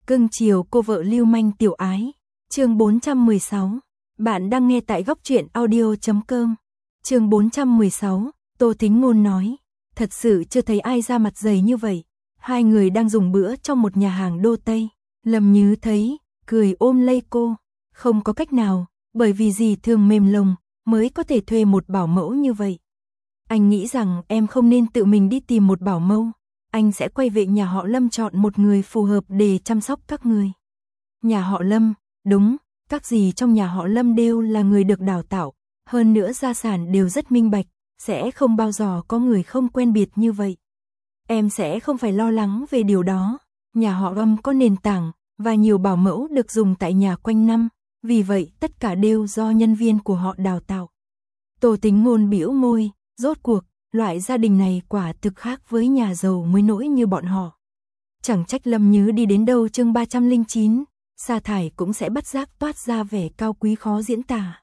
Cưng chiều cô vợ lưu manh tiểu ái. Chương 416. Bạn đang nghe tại góc truyện audio.com. Chương 416, Tô Thính Ngôn nói, thật sự chưa thấy ai ra mặt dày như vậy. Hai người đang dùng bữa trong một nhà hàng đô Tây. Lâm Nhứ thấy, cười ôm lấy cô. Không có cách nào, bởi vì dì thường mềm lòng, mới có thể thuê một bảo mẫu như vậy. Anh nghĩ rằng em không nên tự mình đi tìm một bảo mẫu. Anh sẽ quay về nhà họ Lâm chọn một người phù hợp để chăm sóc các người. Nhà họ Lâm, đúng, các dì trong nhà họ Lâm đều là người được đào tạo, hơn nữa gia sản đều rất minh bạch, sẽ không bao giờ có người không quen biệt như vậy. Em sẽ không phải lo lắng về điều đó, nhà họ Lâm có nền tảng, và nhiều bảo mẫu được dùng tại nhà quanh năm, vì vậy tất cả đều do nhân viên của họ đào tạo. Tô Thính Ngôn bĩu môi, rốt cuộc, loại gia đình này quả thực khác với nhà giàu mới nổi như bọn họ. Chẳng trách Lâm Nhứ đi đến đâu chương 309, sa thải cũng sẽ bất giác toát ra vẻ cao quý khó diễn tả.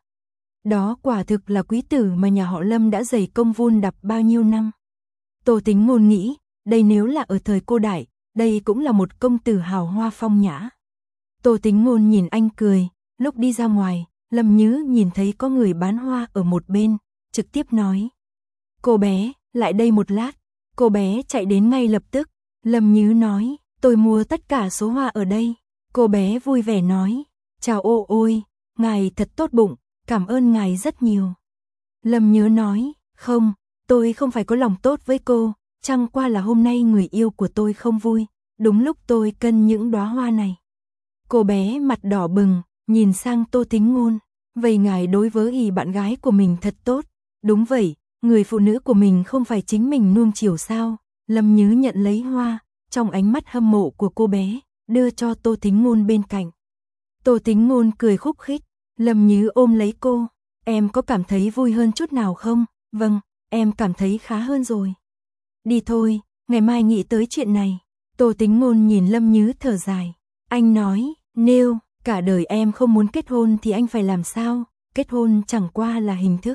Đó quả thực là quý tử mà nhà họ Lâm đã dày công vun đắp bao nhiêu năm. Tô Thính Ngôn nghĩ, đây nếu là ở thời cô đại, đây cũng là một công tử hào hoa phong nhã. Tô Thính Ngôn nhìn anh cười, lúc đi ra ngoài, Lâm Nhứ nhìn thấy có người bán hoa ở một bên, trực tiếp nói. Cô bé, lại đây một lát. Cô bé chạy đến ngay lập tức. Lâm Nhứ nói, tôi mua tất cả số hoa ở đây. Cô bé vui vẻ nói, chào ô ôi, ngài thật tốt bụng, cảm ơn ngài rất nhiều. Lâm Nhứ nói, không, tôi không phải có lòng tốt với cô, chẳng qua là hôm nay người yêu của tôi không vui, đúng lúc tôi cần những đóa hoa này. Cô bé mặt đỏ bừng, nhìn sang Tô Thính Ngôn, vậy ngài đối với bạn gái của mình thật tốt, đúng vậy. Người phụ nữ của mình không phải chính mình nuông chiều sao? Lâm Nhứ nhận lấy hoa, trong ánh mắt hâm mộ của cô bé, đưa cho Tô Thính Ngôn bên cạnh. Tô Thính Ngôn cười khúc khích, Lâm Nhứ ôm lấy cô, em có cảm thấy vui hơn chút nào không? Vâng, em cảm thấy khá hơn rồi. Đi thôi, ngày mai nghĩ tới chuyện này. Tô Thính Ngôn nhìn Lâm Nhứ thở dài, anh nói, nếu cả đời em không muốn kết hôn thì anh phải làm sao? Kết hôn chẳng qua là hình thức.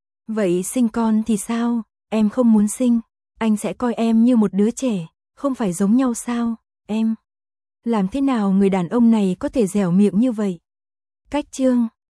Vậy sinh con thì sao? Em không muốn sinh, anh sẽ coi em như một đứa trẻ, không phải giống nhau sao? Em làm thế nào người đàn ông này có thể dẻo miệng như vậy? Cách chương